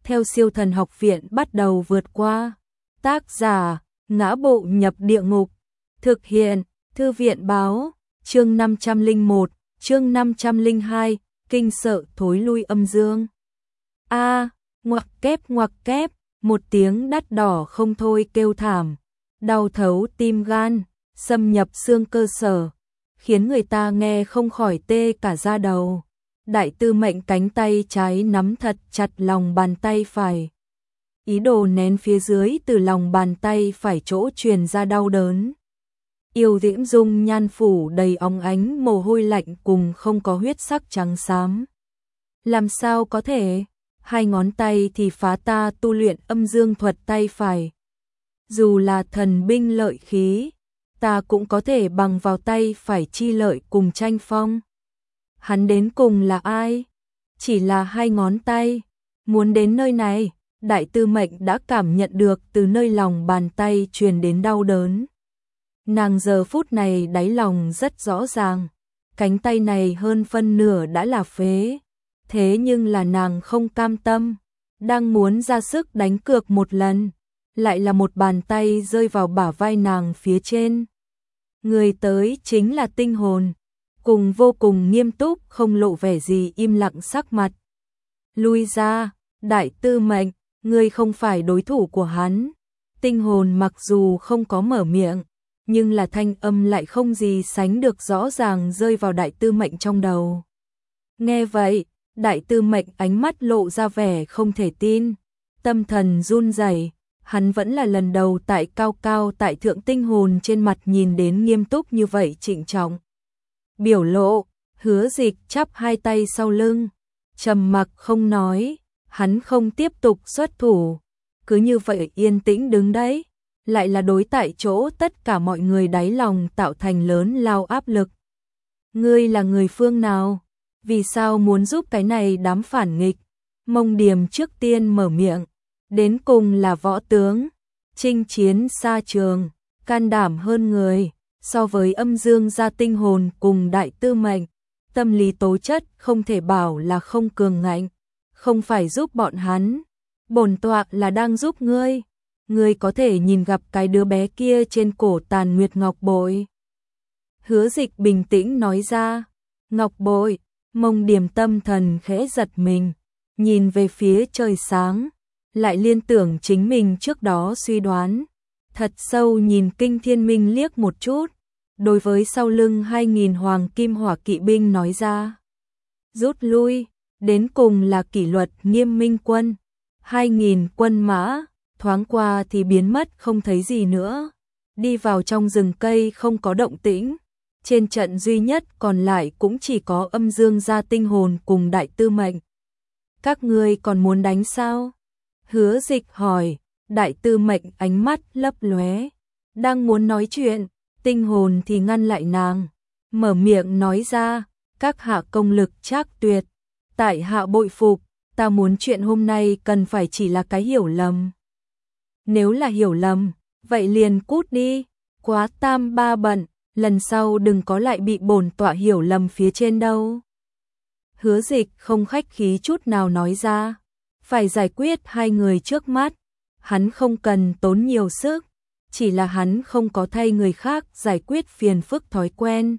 theo Siêu Thần Học Viện bắt đầu vượt qua. Tác giả: Ngã Bộ Nhập Địa Ngục. Thực hiện: Thư viện báo. Chương 501, chương 502, kinh sợ thối lui âm dương. Ngoặc kép, một tiếng đắt đỏ không thôi kêu thảm, đau thấu tim gan, xâm nhập xương cơ sở, khiến người ta nghe không khỏi tê cả da đầu. Đại Tư Mệnh cánh tay trái nắm thật chặt lòng bàn tay phải, ý đồ nén phía dưới từ lòng bàn tay phải chỗ truyền ra đau đớn. Yêu diễm dung nhan phủ đầy óng ánh mồ hôi lạnh cùng không có huyết sắc trắng xám. Làm sao có thể? 2 ngón tay thì phá ta tu luyện âm dương thuật tay phải. Dù là thần binh lợi khí, ta cũng có thể bằng vào tay phải chi lợi cùng tranh phong. Hắn đến cùng là ai? Chỉ là 2 ngón tay. Muốn đến nơi này, Đại Tư Mệnh đã cảm nhận được từ nơi lòng bàn tay truyền đến đau đớn. Nàng giờ phút này đáy lòng rất rõ ràng, cánh tay này hơn phân nửa đã là phế. Thế nhưng là nàng không cam tâm, đang muốn ra sức đánh cược một lần, lại là một bàn tay rơi vào bả vai nàng phía trên. Người tới chính là Tinh Hồn, cùng vô cùng nghiêm túc không lộ vẻ gì im lặng sắc mặt. Lui ra, Đại Tư Mệnh, ngươi không phải đối thủ của hắn. Tinh Hồn mặc dù không có mở miệng, nhưng là thanh âm lại không gì sánh được rõ ràng rơi vào Đại Tư Mệnh trong đầu. Nghe vậy, Đại Tư Mệnh ánh mắt lộ ra vẻ không thể tin, tâm thần run rẩy, hắn vẫn là lần đầu tại cao tại thượng. Tinh Hồn trên mặt nhìn đến nghiêm túc như vậy trịnh trọng. Biểu lộ, Hứa Dịch chắp 2 tay sau lưng, trầm mặc không nói, hắn không tiếp tục xuất thủ, cứ như vậy yên tĩnh đứng đấy, lại là đối tại chỗ tất cả mọi người đáy lòng tạo thành lớn lao áp lực. Ngươi là người phương nào? Vì sao muốn giúp cái này đám phản nghịch? Mông Điềm trước tiên mở miệng, đến cùng là võ tướng, chinh chiến xa trường, can đảm hơn người, so với âm dương gia Tinh Hồn cùng Đại Tư Mệnh, tâm lý tố chất không thể bảo là không cường ngạnh, không phải giúp bọn hắn, bổn tọa là đang giúp ngươi. Ngươi có thể nhìn gặp cái đứa bé kia trên cổ Tàn Nguyệt ngọc bội. Hứa Dịch bình tĩnh nói ra. Ngọc bội. Mông Điềm tâm thần khẽ giật mình, nhìn về phía trời sáng, lại liên tưởng chính mình trước đó suy đoán, thật sâu nhìn Kinh Thiên Minh liếc một chút, đối với sau lưng 2000 hoàng kim hỏa kỵ binh nói ra. Rút lui, đến cùng là kỷ luật nghiêm minh quân. 2000 quân mã, thoáng qua thì biến mất không thấy gì nữa, đi vào trong rừng cây không có động tĩnh. Trên trận duy nhất còn lại cũng chỉ có âm dương gia Tinh Hồn cùng Đại Tư Mệnh. Các ngươi còn muốn đánh sao? Hứa Dịch hỏi. Đại Tư Mệnh ánh mắt lấp lóe, đang muốn nói chuyện, Tinh Hồn thì ngăn lại nàng, mở miệng nói ra, các hạ công lực trác tuyệt, tại hạ bội phục, ta muốn chuyện hôm nay cần phải chỉ là cái hiểu lầm. Nếu là hiểu lầm, vậy liền cút đi, quá tam ba bận, lần sau đừng có lại bị bổn tọa hiểu lầm phía trên đâu. Hứa Dịch không khách khí chút nào nói ra, phải giải quyết 2 người trước mắt, hắn không cần tốn nhiều sức, chỉ là hắn không có thay người khác giải quyết phiền phức thói quen.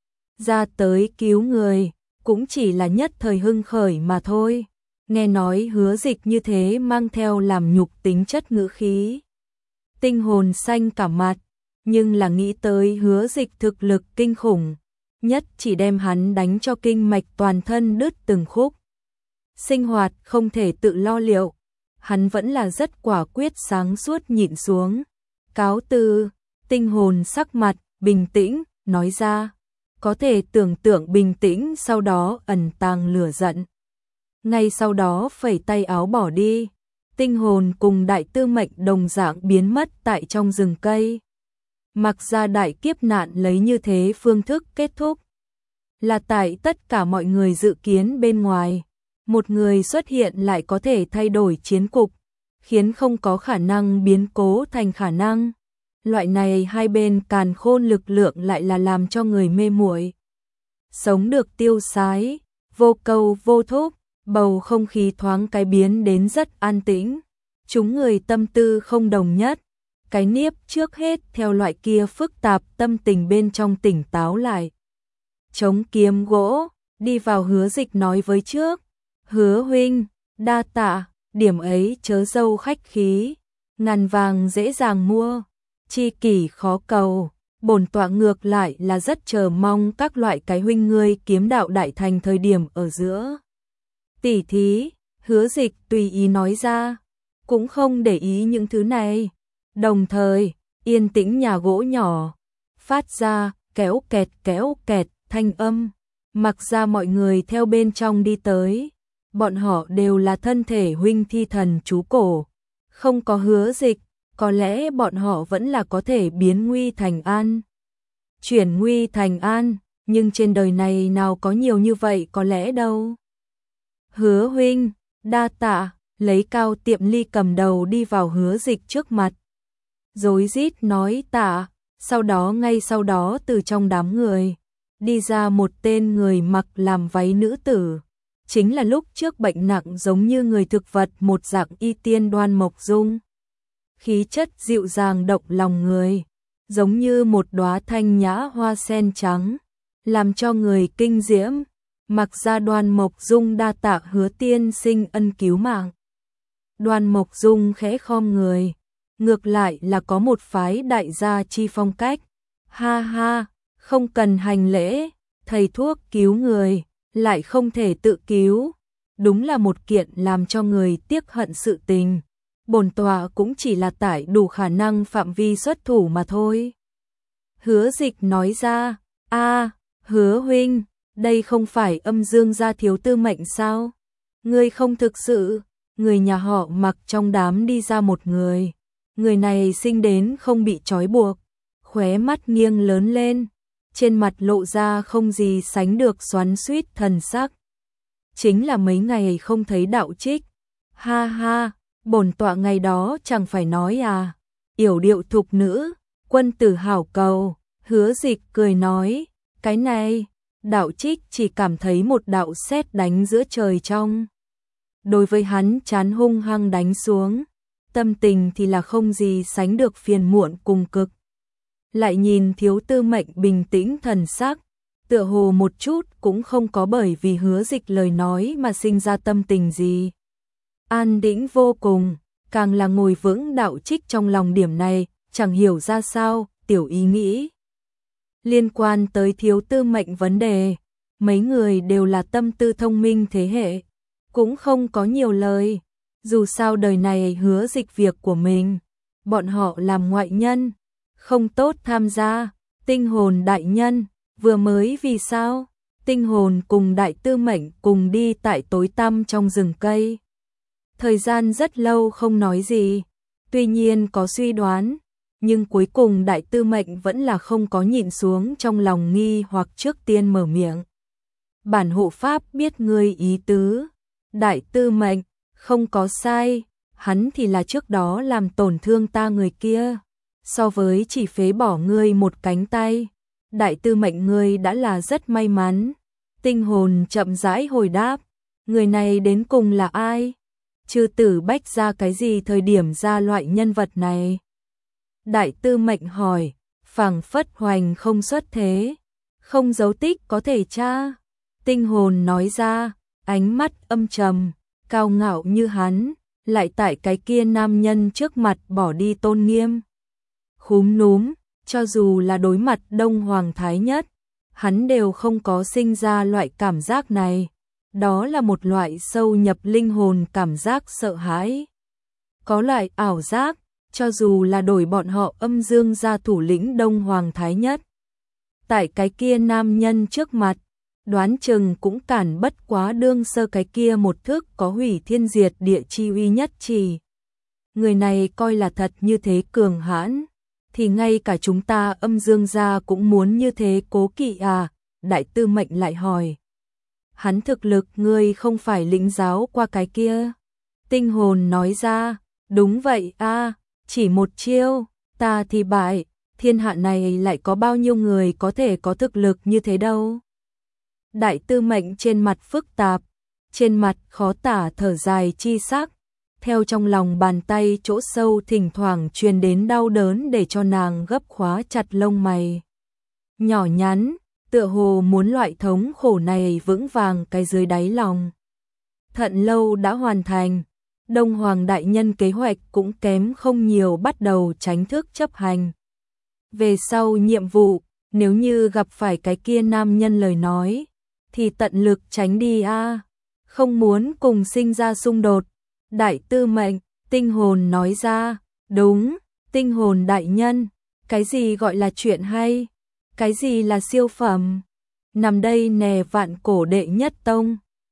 Ra tới cứu người, cũng chỉ là nhất thời hưng khởi mà thôi. Nghe nói Hứa Dịch như thế mang theo làm nhục tính chất ngữ khí. Tinh Hồn xanh cả mặt, nhưng là nghĩ tới Hứa Dịch thực lực kinh khủng, nhất chỉ đem hắn đánh cho kinh mạch toàn thân đứt từng khúc. Sinh hoạt không thể tự lo liệu, hắn vẫn là rất quả quyết sáng suốt nhịn xuống. Cáo từ. Tinh Hồn sắc mặt bình tĩnh, nói ra, có thể tưởng tượng bình tĩnh sau đó ẩn tàng lửa giận. Ngay sau đó phẩy tay áo bỏ đi, Tinh Hồn cùng Đại Tư Mệnh đồng dạng biến mất tại trong rừng cây. Mặc ra đại kiếp nạn lấy như thế phương thức kết thúc, là tại tất cả mọi người dự kiến bên ngoài, một người xuất hiện lại có thể thay đổi chiến cục, khiến không có khả năng biến cố thành khả năng. Loại này hai bên càn khôn lực lượng lại là làm cho người mê muội. Sống được tiêu sái, vô cầu vô thúc, Bầu không khí thoáng cái biến đến rất an tĩnh. Chúng người tâm tư không đồng nhất. Cái Niếp trước hết theo loại kia phức tạp tâm tình bên trong tỉnh táo lại. Chống kiếm gỗ, đi vào Hứa Dịch nói với trước. Hứa huynh, đa tạ, điểm ấy chớ dâu khách khí. Ngàn vàng dễ dàng mua, chi kỷ khó cầu. Bổn tọa ngược lại là rất chờ mong các loại cái huynh ngươi kiếm đạo đại thành thời điểm ở giữa. Tỉ thí, Hứa Dịch tùy ý nói ra, cũng không để ý những thứ này. Đồng thời, yên tĩnh nhà gỗ nhỏ, phát ra kéo kẹt thanh âm, mặc ra mọi người theo bên trong đi tới. Bọn họ đều là thân thể huynh thi thần chú cổ, không có Hứa Dịch, có lẽ bọn họ vẫn là có thể biến nguy thành an. Chuyển nguy thành an, nhưng trên đời này nào có nhiều như vậy có lẽ đâu. Hứa huynh, đa tạ, lấy Cao Tiệm Ly cầm đầu đi vào Hứa Dịch trước mặt. Rối rít nói tạ, ngay sau đó từ trong đám người, đi ra một tên người mặc làm váy nữ tử. Chính là lúc trước bệnh nặng giống như người thực vật một dạng y tiên Đoan Mộc Dung. Khí chất dịu dàng động lòng người, giống như một đóa thanh nhã hoa sen trắng, làm cho người kinh diễm. Mặc ra Đoan Mộc Dung đa tạ Hứa tiên sinh ân cứu mạng. Đoan Mộc Dung khẽ khom người, ngược lại là có một phái đại gia chi phong cách. Ha ha, không cần hành lễ, thầy thuốc cứu người, lại không thể tự cứu. Đúng là một kiện làm cho người tiếc hận sự tình. Bổn tọa cũng chỉ là tải đủ khả năng phạm vi xuất thủ mà thôi. Hứa Dịch nói ra, Hứa huynh, đây không phải Âm Dương gia thiếu tư mệnh sao? Ngươi không thực sự, người nhà họ Mặc trong đám đi ra một người. Người này sinh đến không bị trói buộc, khóe mắt nghiêng lớn lên, trên mặt lộ ra không gì sánh được xoắn xuýt thần sắc. Chính là mấy ngày không thấy đạo trích. Ha ha, bổn tọa ngày đó chẳng phải nói à, yểu điệu thục nữ, quân tử hảo cầu. Hứa Dịch cười nói, cái này, đạo trích chỉ cảm thấy một đạo sét đánh giữa trời trong. Đối với hắn chán hung hăng đánh xuống, tâm tình thì là không gì sánh được phiền muộn cùng cực. Lại nhìn thiếu tư mệnh bình tĩnh thần sắc, tựa hồ một chút cũng không có bởi vì Hứa Dịch lời nói mà sinh ra tâm tình gì. An tĩnh vô cùng, càng là ngồi vững đạo trích trong lòng điểm này, chẳng hiểu ra sao, tiểu ý nghĩ. Liên quan tới thiếu tư mệnh vấn đề, mấy người đều là tâm tư thông minh thế hệ, cũng không có nhiều lời. Dù sao đời này Hứa Dịch việc của mình, bọn họ làm ngoại nhân, không tốt tham gia. Tinh hồn đại nhân, vừa mới vì sao? Tinh hồn cùng đại tư mệnh cùng đi tại tối tăm trong rừng cây. Thời gian rất lâu không nói gì, tuy nhiên có suy đoán, nhưng cuối cùng đại tư mệnh vẫn là không có nhịn xuống trong lòng nghi hoặc trước tiên mở miệng. Bản hộ pháp biết ngươi ý tứ, đại tư mệnh, không có sai, hắn thì là trước đó làm tổn thương ta người kia, so với chỉ phế bỏ ngươi một cánh tay, đại tư mệnh ngươi đã là rất may mắn. Tinh hồn chậm rãi hồi đáp, người này đến cùng là ai? Chư tử Bách ra cái gì thời điểm ra loại nhân vật này? Đại tư mệnh hỏi, phảng phất hoành không xuất thế, không dấu tích có thể tra. Tinh hồn nói ra, ánh mắt âm trầm, cao ngạo như hắn, lại tại cái kia nam nhân trước mặt bỏ đi tôn nghiêm. Khúm núm, cho dù là đối mặt Đông Hoàng Thái Nhất, hắn đều không có sinh ra loại cảm giác này. Đó là một loại sâu nhập linh hồn cảm giác sợ hãi. Có loại ảo giác, cho dù là đổi bọn họ Âm Dương gia thủ lĩnh Đông Hoàng Thái Nhất, tại cái kia nam nhân trước mặt, đoán chừng cũng cản bất quá đương sơ cái kia một thước có hủy thiên diệt địa chi uy nhất chỉ. Người này coi là thật như thế cường hãn, thì ngay cả chúng ta Âm Dương gia cũng muốn như thế cố kỵ à? Đại tư mệnh lại hỏi. Hắn thực lực ngươi không phải lĩnh giáo qua cái kia. Tinh hồn nói ra, đúng vậy a, chỉ một chiêu, ta thì bại, thiên hạ này lại có bao nhiêu người có thể có thực lực như thế đâu. Đại tư mệnh trên mặt phức tạp, trên mặt khó tả thở dài chi sắc, theo trong lòng bàn tay chỗ sâu thỉnh thoảng truyền đến đau đớn để cho nàng gấp khóa chặt lông mày. Nhỏ nhắn, tựa hồ muốn loại thống khổ này vững vàng cái dưới đáy lòng. Thận lâu đã hoàn thành, Đông Hoàng đại nhân kế hoạch cũng kém không nhiều bắt đầu chính thức chấp hành. Về sau nhiệm vụ, nếu như gặp phải cái kia nam nhân lời nói, thì tận lực tránh đi a, không muốn cùng sinh ra xung đột. Đại tư mệnh, tinh hồn nói ra, đúng, tinh hồn đại nhân, cái gì gọi là chuyện hay, cái gì là siêu phẩm, nằm đây nè vạn cổ đệ nhất tông.